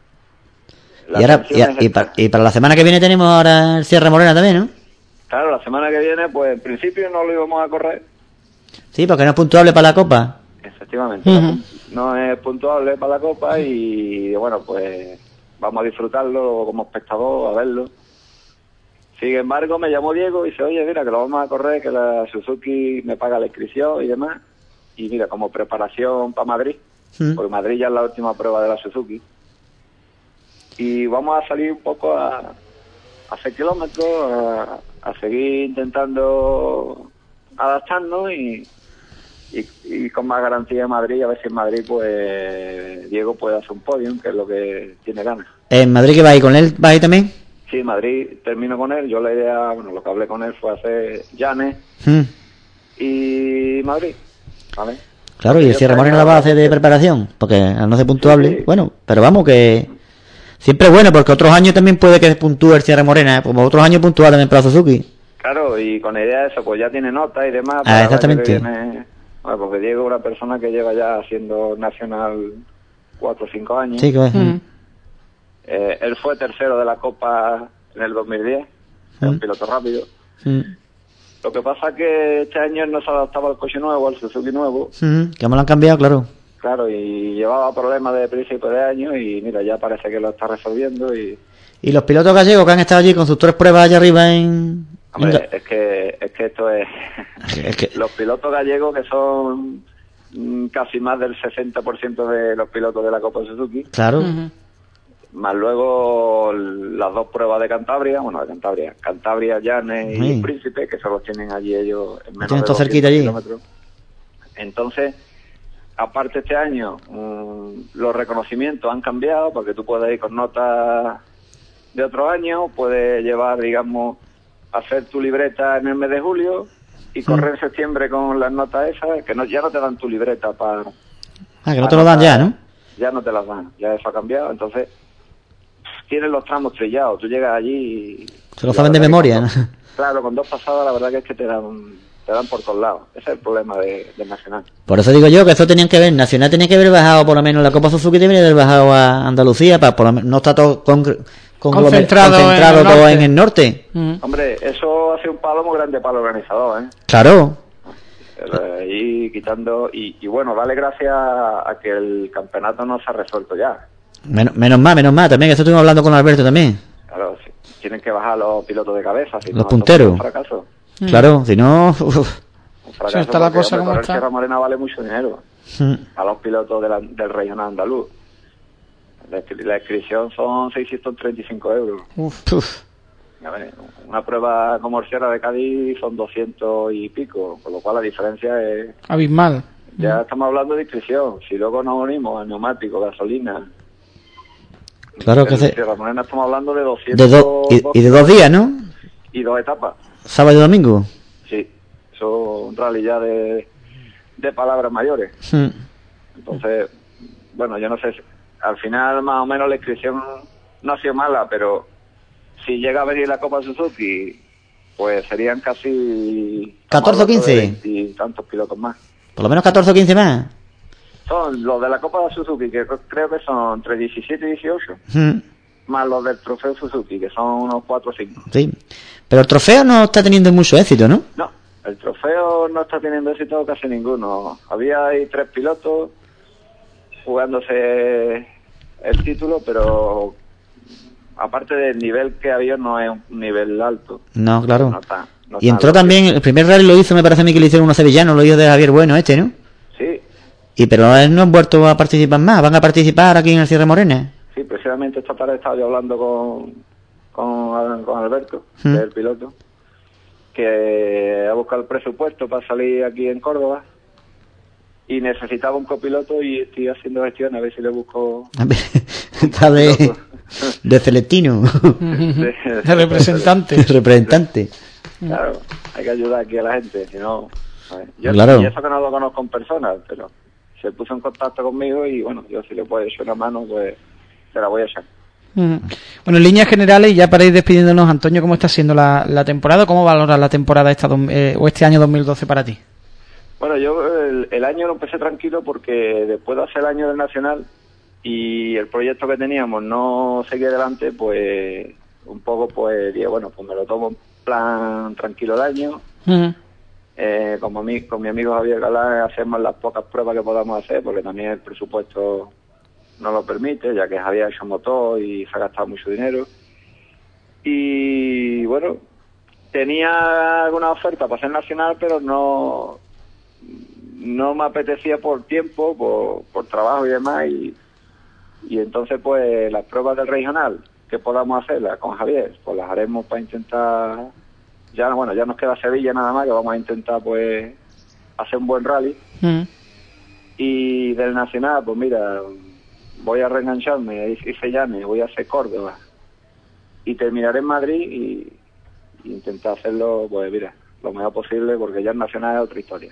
Y para la semana que viene tenemos ahora el Sierra Morena también, ¿no? Claro, la semana que viene, pues en principio no lo íbamos a correr. Sí, porque no es puntuable para la Copa. Efectivamente, no es puntuable para la Copa y bueno, pues vamos a disfrutarlo como espectador, a verlo. Sin embargo, me llamó Diego y dice, oye, mira, que lo vamos a correr, que la Suzuki me paga la inscripción y demás. Y mira, como preparación para Madrid, porque Madrid ya es la última prueba de la Suzuki. Y vamos a salir un poco a hacer kilómetros, a seguir intentando adaptarnos y con más garantía en Madrid, a ver si en Madrid pues Diego puede hacer un podium, que es lo que tiene ganas. ¿En Madrid que va ahí con él? ¿Va ahí también? Sí, Madrid termino con él. Yo la idea, bueno, lo que hablé con él fue hacer Llanes y Madrid, ¿vale? Claro, y el Sierra Morena la va a hacer de preparación, porque al no ser puntuable, sí. Bueno, pero vamos que siempre es bueno, porque otros años también puede que puntúe el Sierra Morena, como otros años puntúa también para Suzuki. Claro, y con la idea de eso, pues ya tiene nota y demás. Exactamente. Bueno, porque Diego es una persona que lleva ya siendo nacional 4 o 5 años. Sí, que es. Él fue tercero de la Copa en el 2010, un piloto rápido. Lo que pasa es que este año no se adaptaba al coche nuevo, al Suzuki nuevo. Que me lo han cambiado, claro. Claro, y llevaba problemas de principio de año y mira, ya parece que lo está resolviendo. ¿Y los pilotos gallegos que han estado allí con sus 3 pruebas allá arriba en...? Hombre, es que esto es... Los pilotos gallegos, que son casi más del 60% de los pilotos de la Copa Suzuki. Claro. Más luego las 2 pruebas de Cantabria, Cantabria, Llanes y Príncipe, que solo tienen allí ellos en menos de 200 kilómetros. Entonces, aparte este año, los reconocimientos han cambiado, porque tú puedes ir con notas de otro año, puedes llevar, digamos, hacer tu libreta en el mes de julio y correr en septiembre con las notas esas, que ya no te dan tu libreta para... que no te lo dan ya, ¿no? Ya no te las dan, ya eso ha cambiado, entonces tienes los tramos trillados, tú llegas allí y... Se lo saben de memoria, ¿no? Claro, con 2 pasadas la verdad que es que te dan por todos lados. Ese es el problema del Nacional. Por eso digo yo que eso tenían que ver, Nacional tenía que haber bajado por lo menos la Copa Suzuki, debería haber bajado a Andalucía, para por lo menos no está todo concentrado todo en el norte. Hombre, eso hace un palo muy grande para el organizador, ¿eh? Claro. Y quitando, y bueno, dale gracias a que el campeonato no se ha resuelto ya. Menos mal, también, que eso estuvimos hablando con Alberto también. Claro, sí. Tienen que bajar los pilotos de cabeza, si los no, punteros. Un fracaso. Claro, si no... Un fracaso, sí, está la cosa como está. Sierra Morena vale mucho dinero a los pilotos del regional andaluz. La inscripción son 635 euros. A ver, una prueba como el Sierra de Cádiz son 200 y pico, con lo cual la diferencia es... abismal. Ya estamos hablando de inscripción. Si luego nos unimos a neumático, gasolina... Claro que en Sierra Morena estamos hablando de 200... y de 2 días, ¿no? Y 2 etapas. ¿Sábado y domingo? Sí, eso es un rally ya de palabras mayores. Entonces, bueno, yo no sé, al final más o menos la inscripción no ha sido mala, pero si llega a venir la Copa Suzuki, pues serían casi... 14 o 15. Y tantos pilotos más. Por lo menos 14 o 15 más. Son los de la Copa Suzuki, que creo que son entre 17 y 18, más los del Trofeo Suzuki, que son unos 4 o 5. Sí, pero el trofeo no está teniendo mucho éxito, ¿no? No, el trofeo no está teniendo éxito casi ninguno. Había ahí 3 pilotos jugándose el título, pero aparte del nivel que había, no es un nivel alto. No, claro. No y entró también, el primer rally lo hizo, me parece a mí que lo hicieron unos sevillanos, lo hizo de Javier Bueno, ¿no? Sí. Pero él no han vuelto a participar más, van a participar aquí en el Sierra Morena. Sí, precisamente esta tarde estaba yo hablando con Alberto, el piloto, que ha buscado el presupuesto para salir aquí en Córdoba y necesitaba un copiloto y estoy haciendo gestión a ver si le busco... Está de Celestino. De representante. Representante. Claro, hay que ayudar aquí a la gente, si no... Yo claro. Y eso que no lo conozco en persona, pero se puso en contacto conmigo y bueno, yo si le puedo echar una mano, pues se la voy a echar. Bueno, en líneas generales, y ya para ir despidiéndonos, Antonio, ¿cómo está siendo la temporada? ¿Cómo valoras la temporada o este año 2012 para ti? Bueno, yo el año lo empecé tranquilo porque después de hacer el año del Nacional y el proyecto que teníamos no seguía adelante, pues un poco pues dije, bueno, pues me lo tomo en plan tranquilo el año. Con mi amigo Javier Galán hacemos las pocas pruebas que podamos hacer, porque también el presupuesto no lo permite, ya que Javier ha hecho motor y se ha gastado mucho dinero. Y bueno, tenía alguna oferta para ser nacional, pero no me apetecía por tiempo, por trabajo y demás, y entonces pues las pruebas del regional que podamos hacerlas con Javier, pues las haremos para intentar... Ya nos queda Sevilla nada más, que vamos a intentar pues hacer un buen rally. Y del Nacional, pues mira, voy a reengancharme, hice Llanes, voy a hacer Córdoba y terminaré en Madrid y intentar hacerlo, pues mira, lo mejor posible, porque ya el Nacional es otra historia.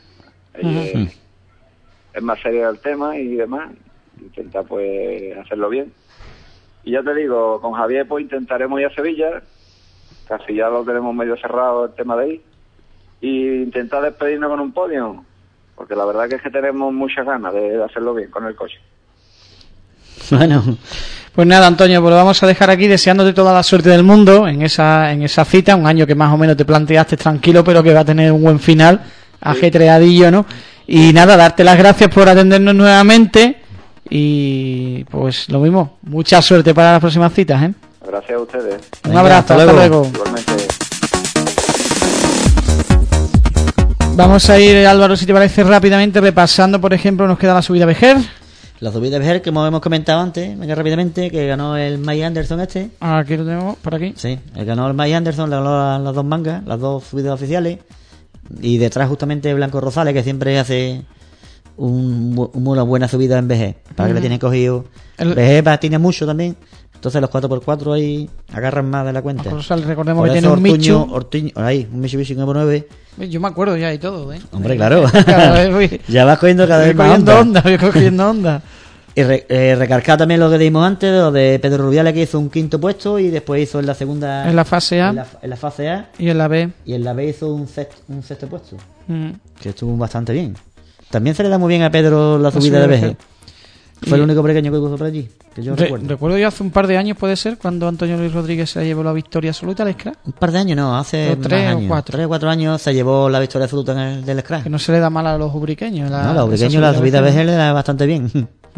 Es más serio el tema y demás, intentar pues hacerlo bien. Y ya te digo, con Javier pues intentaremos ir a Sevilla, casi ya lo tenemos medio cerrado el tema de ahí, y intentar despedirnos con un podio, porque la verdad que es que tenemos muchas ganas de hacerlo bien con el coche. Bueno, pues nada, Antonio, pues lo vamos a dejar aquí deseándote toda la suerte del mundo en esa cita, un año que más o menos te planteaste tranquilo, pero que va a tener un buen final, ajetreadillo, ¿no? Y nada, darte las gracias por atendernos nuevamente y pues lo mismo, mucha suerte para las próximas citas, ¿eh? Gracias a ustedes. Un abrazo, hasta luego. Igualmente. Vamos a ir, Álvaro, si te parece, rápidamente repasando, por ejemplo, nos queda la subida Vejer. La subida de Vejer, como hemos comentado antes, venga rápidamente, que ganó el Mike Anderson este. Aquí lo tenemos, por aquí. Sí, ganó el Mike Anderson, le ganó las dos mangas, las dos subidas oficiales. Y detrás justamente Blanco Rosales, que siempre hace una buena subida en Vejer. Para que le tiene cogido. Vejer patina mucho también. Entonces los 4x4 ahí agarran más de la cuenta. Rosales, recordemos Por que eso tiene un Ortuño, ahí, un Mitsubishi 9. Yo me acuerdo ya y todo, ¿eh? Hombre, claro. Cada vez voy, Ya vas cogiendo cada vez más voy cogiendo onda. Y recargar también lo que dimos antes, lo de Pedro Rubiales, que hizo un quinto puesto y después hizo en la segunda... En la fase A. En la fase A. Y en la B. Y en la B hizo un sexto puesto. Que estuvo bastante bien. También se le da muy bien a Pedro la subida de Vejer. Fue el único pequeño que puso por allí, que yo recuerdo. Recuerdo yo hace un par de años, puede ser, cuando Antonio Luis Rodríguez se llevó la victoria absoluta al Scratch. Un par de años, no, hace O 3 más o años. 4. 3 o 4 años se llevó la victoria absoluta en el del Scratch. Que no se le da mal a los ubriqueños. No, a los ubriqueños la subida de Vejer le da bastante bien.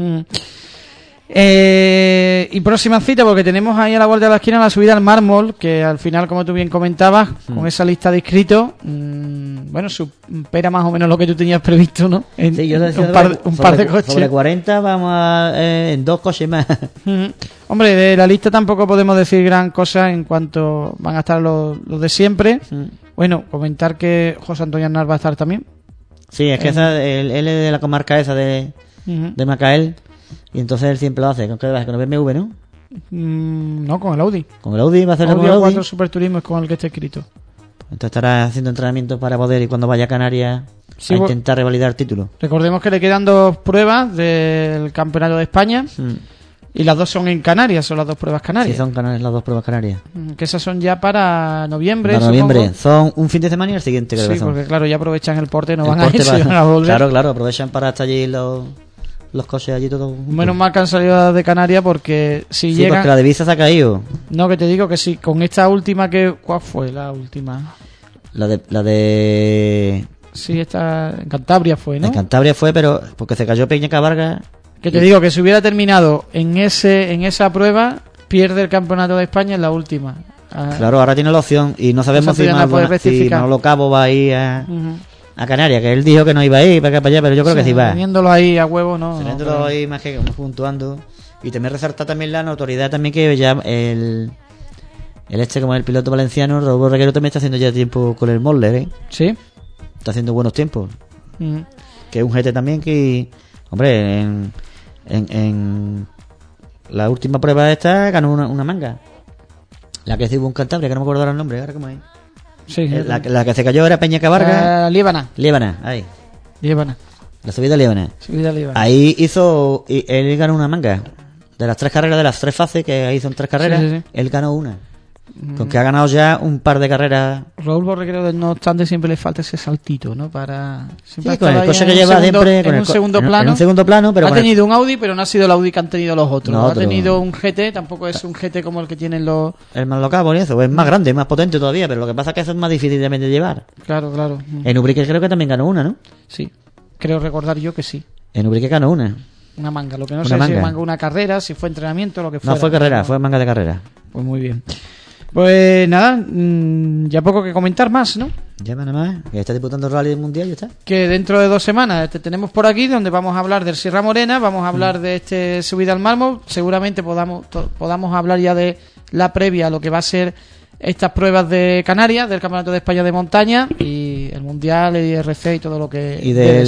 Y próxima cita, porque tenemos ahí a la vuelta de la esquina la subida al mármol, que al final, como tú bien comentabas, con esa lista de inscritos, bueno, supera más o menos lo que tú tenías previsto, ¿no? Sí, yo decía un par de coches. Sobre 40 vamos en 2 coches más. Hombre, de la lista tampoco podemos decir gran cosa en cuanto van a estar los de siempre. Bueno, comentar que José Antonio Arnal va a estar también. Sí, es que él es de la comarca esa de Macael. Y entonces él siempre lo hace. ¿Con qué vas? ¿Con el BMW, no? No, con el Audi. ¿Con el Audi? ¿Va a hacer con el Audi? 4 Super Turismo es con el que está escrito. Entonces estará haciendo entrenamientos para poder, y cuando vaya a Canarias, a intentar revalidar el título. Recordemos que le quedan 2 pruebas del Campeonato de España. Y las 2 son en Canarias, son las 2 pruebas canarias. Sí, son las 2 pruebas canarias. Que esas son ya para noviembre. Para noviembre, son un fin de semana y el siguiente, creo que son. Sí, porque claro, ya aprovechan el porte, no el van porte a ir, van a volver. Claro, aprovechan para estar allí los coches allí todos. Menos mal que han salido de Canarias, porque si sí, llegan... porque la divisa se ha caído. No, que te digo que sí, con esta última que... ¿Cuál fue la última? La de... Sí, esta en Cantabria fue, ¿no? En Cantabria fue, pero porque se cayó Peña Cabarga. Que te digo que si hubiera terminado en esa prueba, pierde el Campeonato de España en la última. Claro, ahora tiene la opción y no sabemos si Manolo Cabo va a ir a Canarias, que él dijo que no iba a ir para acá para allá, pero yo creo que sí va. Teniéndolo ahí a huevo, no. Teniéndolo ahí más que puntuando. Y también resalta también la notoriedad también que ya el como el piloto valenciano, Raúl Reguero, también está haciendo ya tiempo con el Moller, ¿eh? Sí. Está haciendo buenos tiempos. Que es un GT también que, hombre, en la última prueba esta ganó una manga. La que estuvo en Cantabria, que no me acuerdo ahora el nombre, ahora cómo es. Sí, la que se cayó era Peña Cabarga. Líbana, ahí. Líbana. La subida Líbana. Ahí él ganó una manga. De las 3 carreras, de las 3 fases, que ahí son 3 carreras, sí. Él ganó una. Con que ha ganado ya un par de carreras. Raúl Borreguero, no obstante, siempre le falta ese saltito, ¿no? Para siempre con el coche que lleva siempre en un segundo plano, pero ha tenido un Audi, pero no ha sido el Audi que han tenido los otros. No, ha tenido un GT, tampoco es un GT como el que tienen los... El Manolo Cabo y eso, es más grande, más potente todavía, pero lo que pasa es que eso es más difícil también de llevar. Claro. En Ubrique creo que también ganó una, ¿no? Sí, creo recordar yo que sí. En Ubrique ganó una manga, lo que no sé si manga una carrera, si fue entrenamiento, lo que fuera. No fue carrera, fue manga de carrera. Pues muy bien. Pues nada, ya poco que comentar más, ¿no? Ya nada más, que está disputando el Rally Mundial, ya está. Que dentro de 2 semanas te tenemos por aquí, donde vamos a hablar del Sierra Morena, vamos a hablar de este subida al mármol, seguramente podamos hablar ya de la previa a lo que va a ser estas pruebas de Canarias, del Campeonato de España de montaña y el Mundial, el IRC y todo lo que...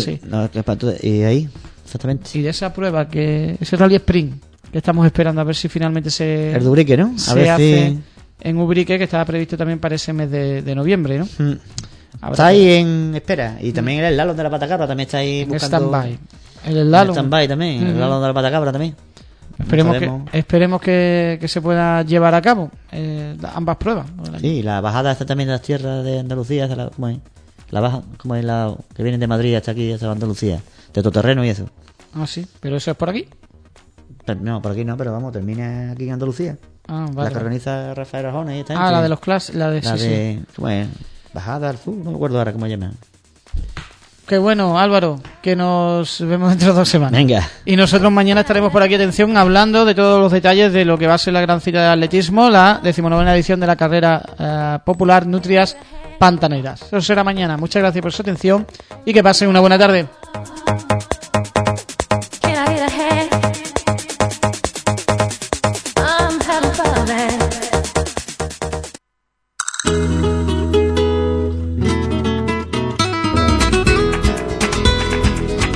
Y ahí, exactamente. Y de esa prueba, que ese Rally Sprint, que estamos esperando a ver si finalmente el de Ubrique, ¿no? A ver si... En Ubrique, que estaba previsto también para ese mes de noviembre, ¿no? Está ahí en espera. Y también el Lalón de la Patacabra también está ahí buscando... stand-by. El Lalón. Stand-by también, el Lalón de la Patacabra también. Esperemos que se pueda llevar a cabo ambas pruebas. Sí, la bajada está también de las tierras de Andalucía, ¿cómo es? La baja, como es la que vienen de Madrid hasta aquí, hasta Andalucía. De todoterreno y eso. Ah, sí, pero eso es por aquí. No, por aquí no, pero vamos, termina aquí en Andalucía. Ah, vale. La que organiza Rafael Arjona y esta gente. La de los clases, ¿cómo es? Bajada al sur, no me acuerdo ahora cómo se llama. Qué bueno, Álvaro, que nos vemos dentro de 2 semanas. Venga. Y nosotros mañana estaremos por aquí, atención, hablando de todos los detalles de lo que va a ser la gran cita de atletismo, la 19ª edición de la carrera popular Nutrias Pantaneras. Eso será mañana. Muchas gracias por su atención y que pasen una buena tarde.